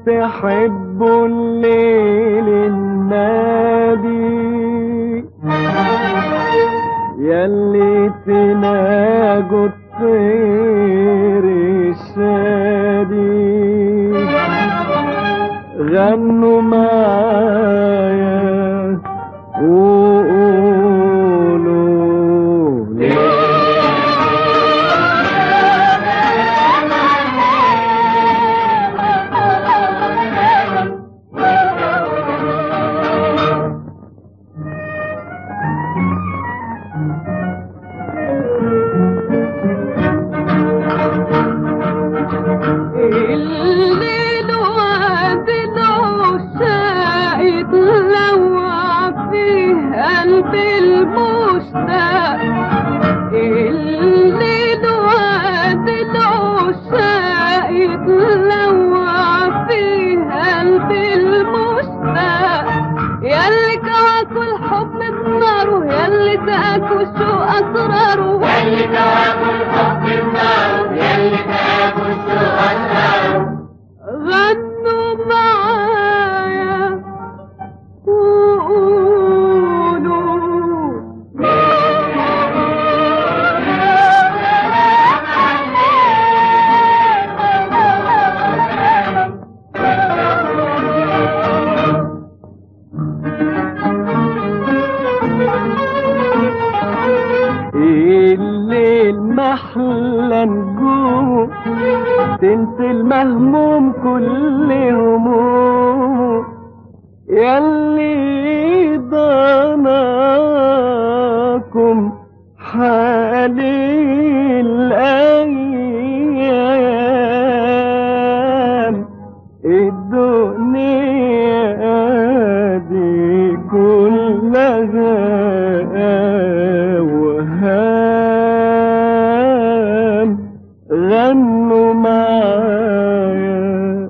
تحبوا الليل النادي، ياللي تناجوا الطير الشادي، غنوا معايا وقولوا ليه. الليل وادن عشاق يتلوع فيه قلب المشتاق، الليل وادن عشاق يتلوع فيه قلب المشتاق، ياللي كواكوا الحب بناره، ياللي تاكوا الشوق اسراره، ياللي كواكوا الحب بناره، ياللي تاكوا الشوق اسراره، غنوا معايا وقولوا الليل محلى نجوم تنسي المهموم كل هموم، ياللي ضناكم حالي الأيام، الدنيا دي كلها وهام، غنوا معايا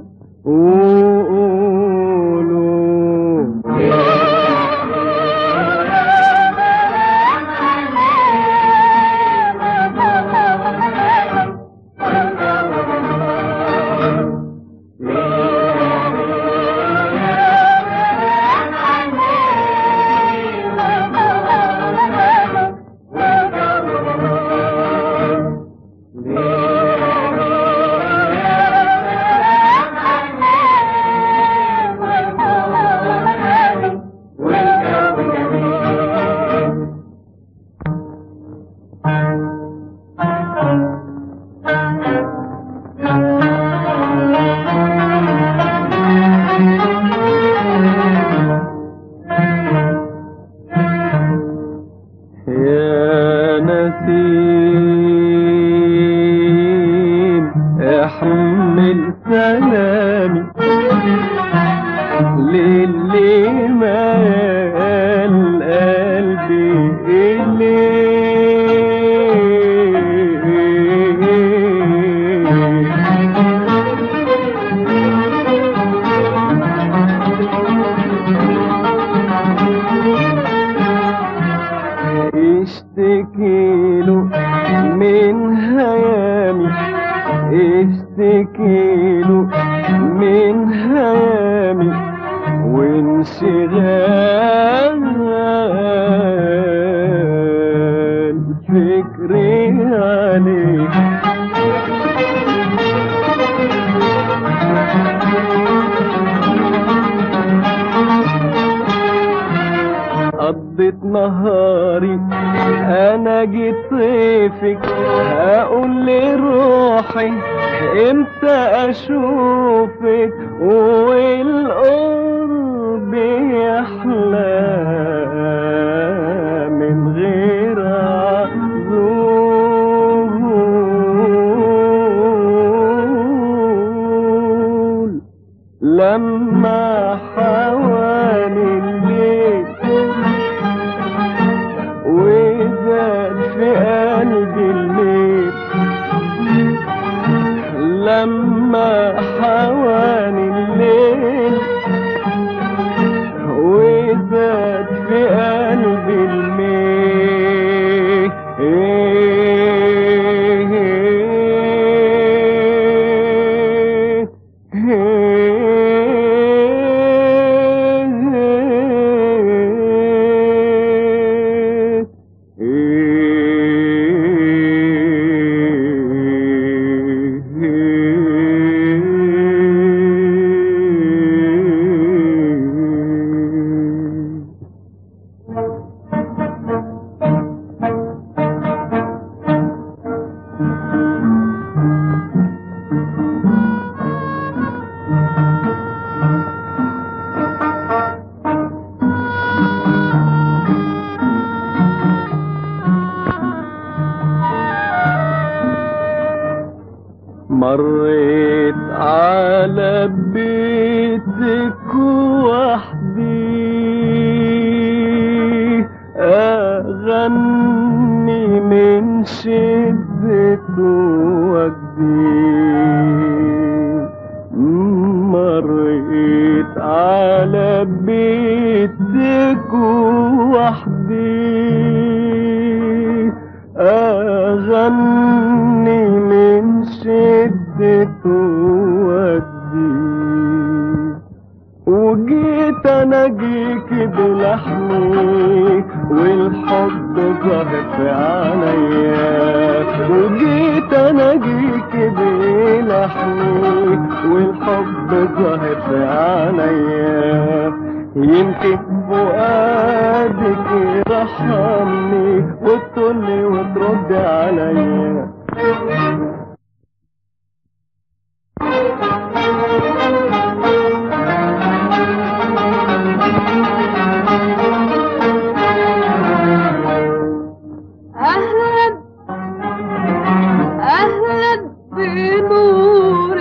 وقولوا يا نسيم احمل سلامي للي مال قلبي اشتكيله من هيامي، اشتكيله من هيامي وانشغال فكري عليك، قضيت نهاري انا جيت طيفك، اقول لروحي امتى اشوفك والقرب يحلى من غير عذول، لما حوالي الليل وزاد في قلبي الميل، لما حوالي الليل وزاد في قلبي الميل، مريت على بيتك وحدي أغني من شدة وجدي. مريت على بيتك وحدي أغني من شدة وجدي. وجيت اناجيك بلحمي والحب ظاهر في عينيا. وجيت اناجيك بلحمي والحب ظاهر في عينيا. يمكن فؤادك يرحمني وتقولي وترد عليا. أهلا بنور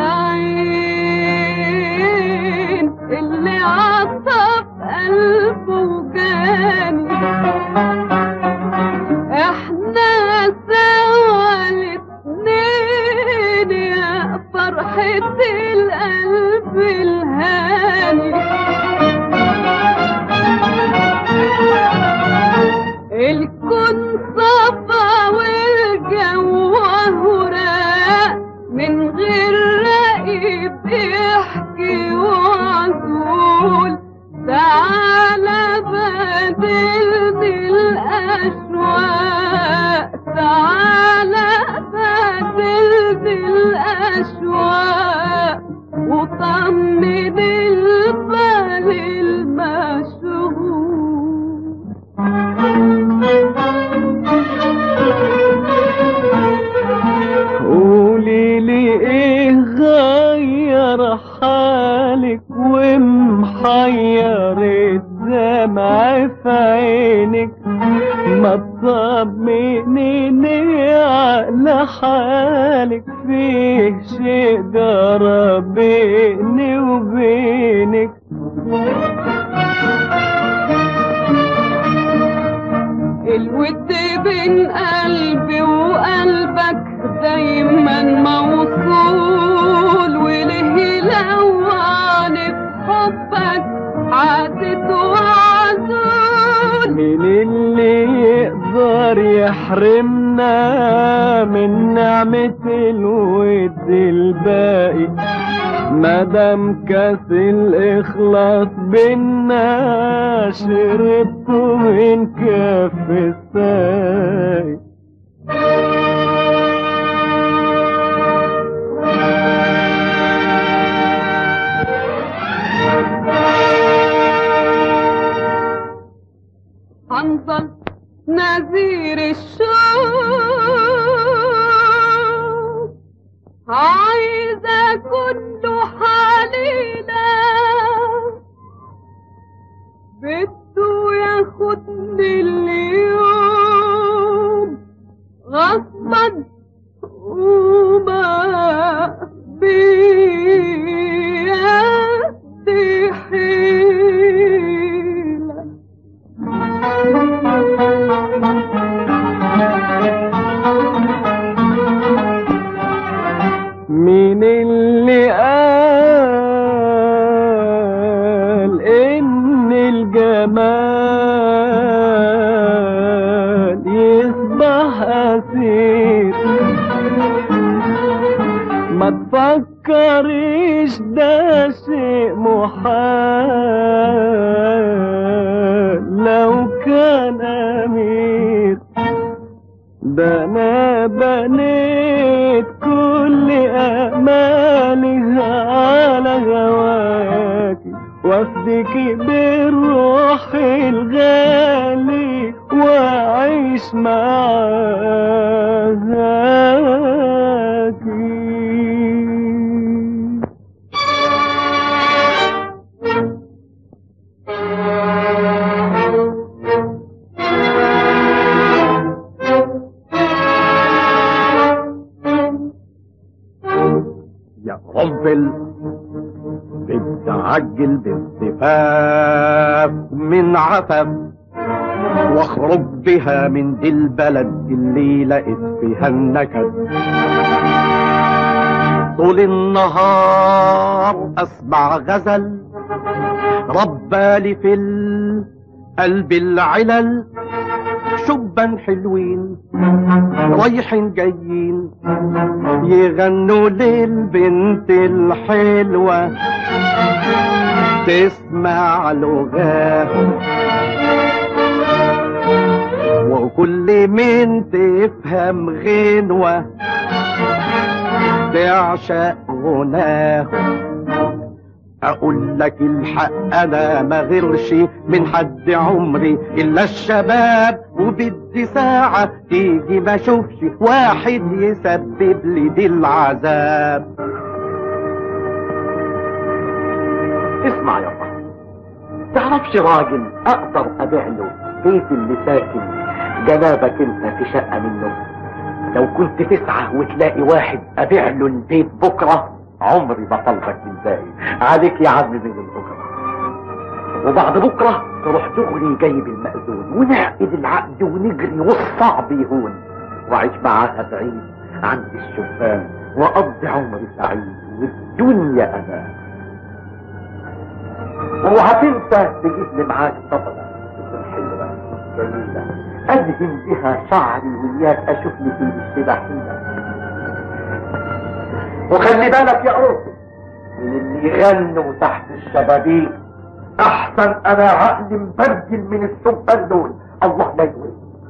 العين اللي عطف قلبه وجاني. احنا سوا الاتنين يا فرحة القلب الهاني. الكون صفا والجو هراء من غير رقيب يحكي وعزول. تعالى بدلني الأشواق، تعالى بدلني الأشواق وطمن البال المشغول. قولي لي ايه غير حالك ومحير الدمع في عينك. ما تطمنيني على حالك، فيه شيء جرى بيني وبينك. الود بين قلبي وقلبك دايما موصول. وله لو في حبك عادت وعزول. مين اللي يقدر يحرمنا من نعمة الود الباقي؟ مادام كاس الإخلاص بينا شربته من كف الساقي. هنظل نذير الشوق، عايزة كله حنينة بده ياخدني اليوم غصبا وما بيدي حيلة. مين اللي قال إن الجمال يصبح أسير؟ ما تفكريش ده شيء محال لو كان أمير. ده أنا بنيت كل أمالي على هواكي، وافديكي بالروح الغالي وأعيش معاكي. يا رب بتعجل بالزفاف من عفف، واخرج بها من دي البلد اللي لقيت فيها النكد. طول النهار اسمع غزل ربالي في القلب العلل، شبان حلوين رايحين جايين يغنوا للبنت الحلوة، تسمع لغاهم وكل من تفهم غنوة تعشق غناهم. اقول لك الحق انا ما غيرش من حد عمري الا الشباب، وبدي ساعة تيجي ما اشوفش واحد يسبب لي دي العذاب. اسمع يا صاحبي، تعرفش راجل اقدر ابيع له بيت اللي ساكن جنابك انت في شقة منه؟ لو كنت تسعى وتلاقي واحد ابيع له البيت بكرة عمري ما طلبك من باقي. عليك يا عم من البكرة، وبعد بكرة تروح دغري جايب المأذون ونعقد العقد ونجري والصعب يهون، وعيش معاها بعيد عند الشبان وأقضي عمري سعيد والدنيا أمان. وهتنسى تجيب لي معاك طبلة حلوة جميلة أدهن بها شعري وياك أشوف لي في الشبحية. وخلي بالك يا عروسي من اللي يغنوا تحت الشبابيك، احسن انا عقلي مبرجل من السبان دول. الله لا يقول.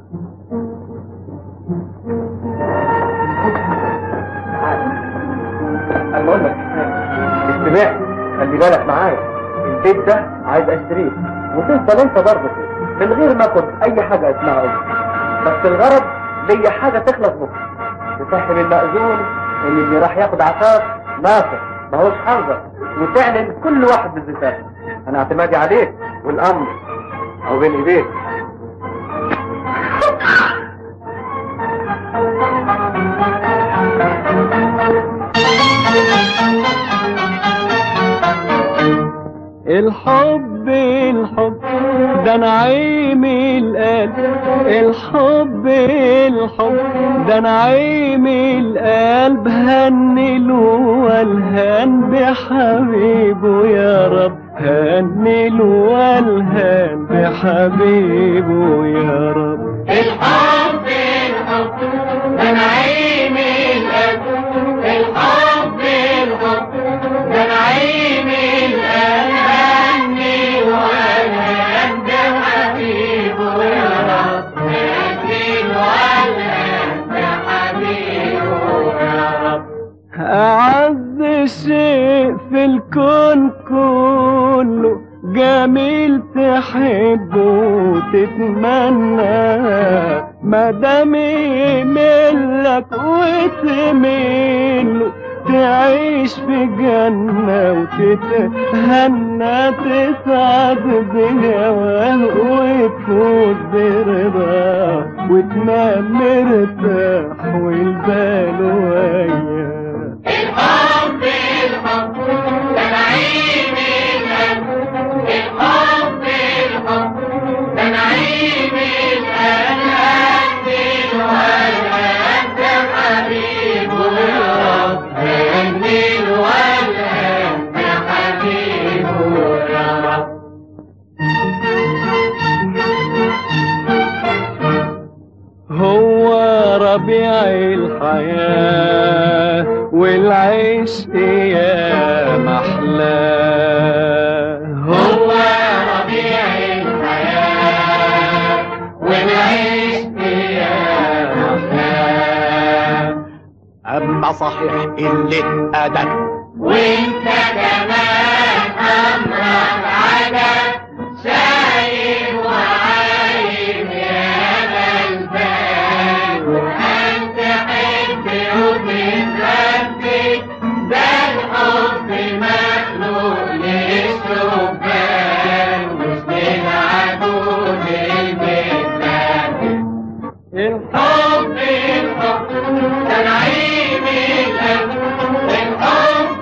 انا بقول لك استمع، خلي بالك معايا، البيت ده عايز اشتريه وتفضل انت برضه من غير ما اخد اي حاجه اسمها قلت، بس الغرض ليا حاجه تخلص بكره تصاحب المأذون اللي راح ياخد عفاف نافع ماهوش حرة، وتعلن كل واحد بالزفاف. انا اعتمادي عليك والامر او بين ايديك. الحب الحب ده نعيم القلب، الحب الحب ده نعيم القلب، هنله والهان بحبيبه يا رب، هنله والهان بحبيبه يا رب. الحب الحب ده نعيم القلب، الحب الحب ده نعيم القلب، أعز شيء في الكون كله جميل تحبه وتتمنى، مادام يملك وتميله تعيش في جنة وتتهنى، تسعد بهواه وتفوز برضاه وتنام مرتاح والبال وياه. الحب الحب ده نعيم القلب، الحب الحب ده نعيم القلب، والقلب حبيبه يا رب، والقلب حبيبه يا رب. هو ربيع الحياة والعشق يا محلاه، هو ربيع الحياة والعشق يا محلاه. اما صحيح قلة ادب وانت كمان امرك عجب، شايب وعايب يا غلبان، وانت تحب وتتربي، ده الحب مخلوق للشبان مش للعجوز المتبهدل. الحب الحب ده نعيم القلب، الحب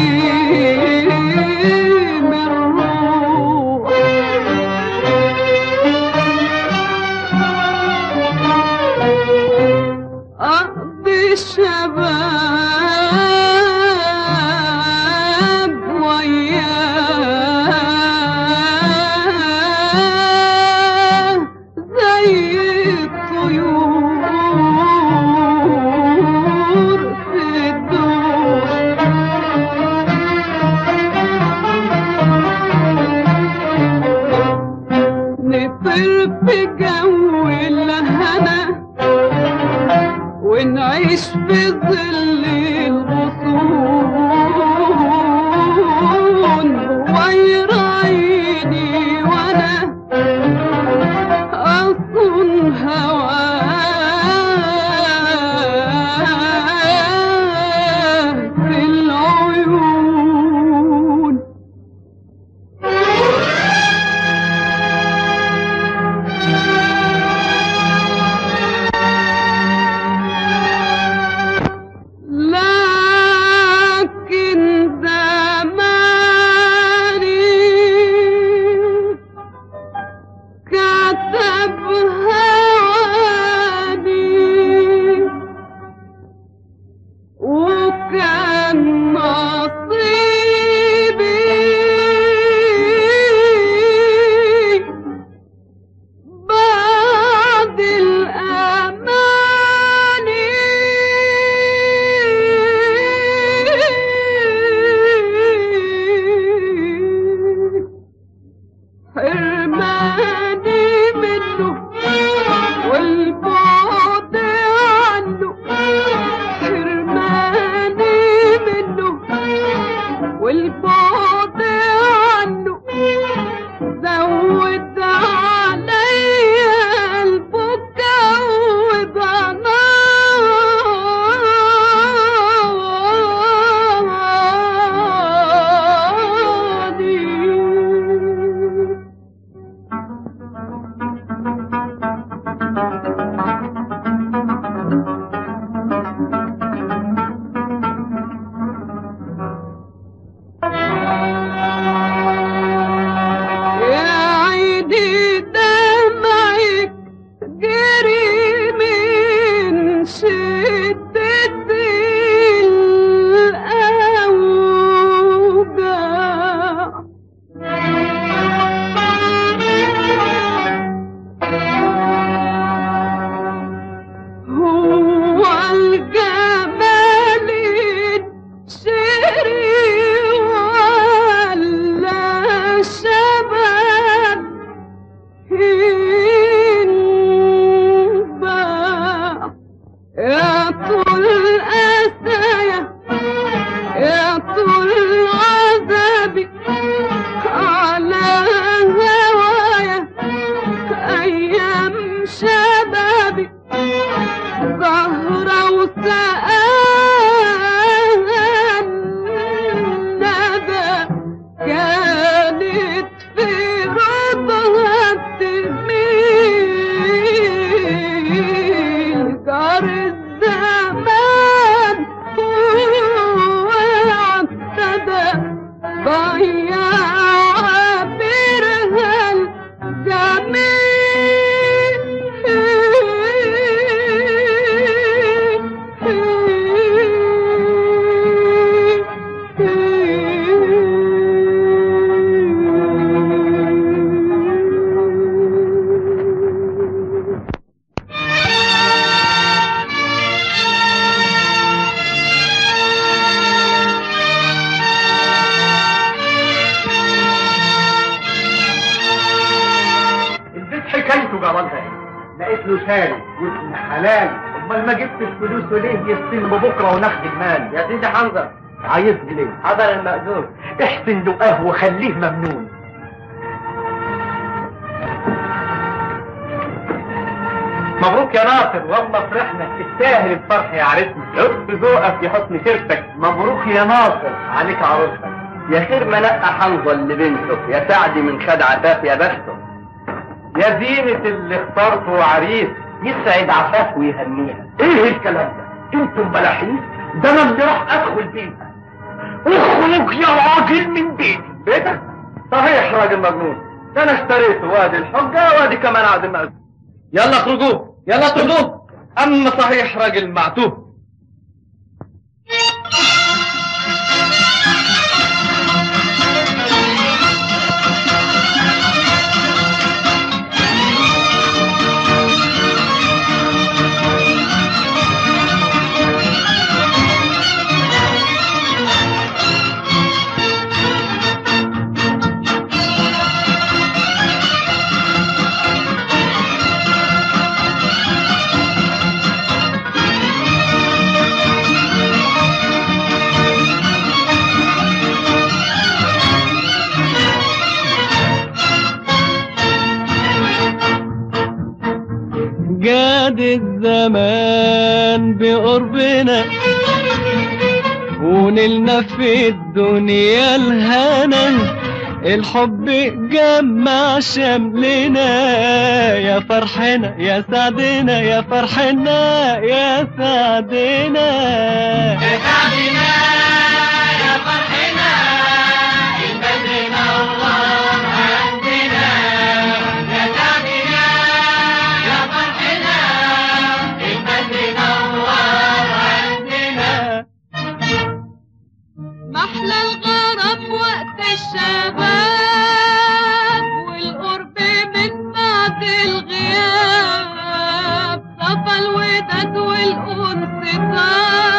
الروح أقضي الشباب وياه زي الطيور في الدور نطير في جو الهنا ونعيش في ظل الغصون ويراعيني وانا اصون هواه في العيون لكن زماني كتب هواني وكان نصيبي بعد الأماني حرماني منه والبعد عنه حرماني منه والبعد عنه زود عليا البكا وضناني يا عيدي دمعك جري من شدة الأوجاع هو الجمال شري ولا شباب ينباع يا طول أسايا يا طول عذابي على هوايا أيام شبابي زهرة وسقاها الندى كانت في رضها تميل جار الزمان واعتدى ضيع عبرها البيت حكايته جرالها ايه؟ لقيت له شاري وابن حلال، امال ما جبتش فلوسه ليه يستلم بكره وناخد المال؟ يا سيدي حنظر عايزني ليه؟ حضر المأذون احسن دقاه وخليه ممنون. مبروك يا ناصر، والله فرحنا، تستاهل الفرح يا عريسنا. حسن ذوقك يا حسن سيرتك. مبروك يا ناصر، عليك عروستك. يا خير ما نقى حنظل لبنته، يا سعدي من خد عفاف يا بخته. يا زينة اللي اخترته عريس، يسعد عفاف ويهنيها. ايه الكلام ده؟ انتم بلاحين؟ ده انا اللي راح ادخل بيها اخرج يا راجل من بيتي. بيتك؟ صحيح راجل مجنون، ده انا اشتريته وادي الحجة وادي كمان عقد المأذون. يلا اخرجوا يلا اخرجوا. اما صحيح راجل معتوه. جاد الزمان بقربنا ونلنا في الدنيا الهنا، الحب جمع شملنا، يا فرحنا يا سعدنا يا فرحنا يا سعدنا يا سعدنا يا فرحنا البدر نور عندنا، يا سعدنا يا فرحنا البدر نور عندنا. محلى الغرام وقت الشباب والقرب من بعد الغياب، صفى الوداد والأنس طاب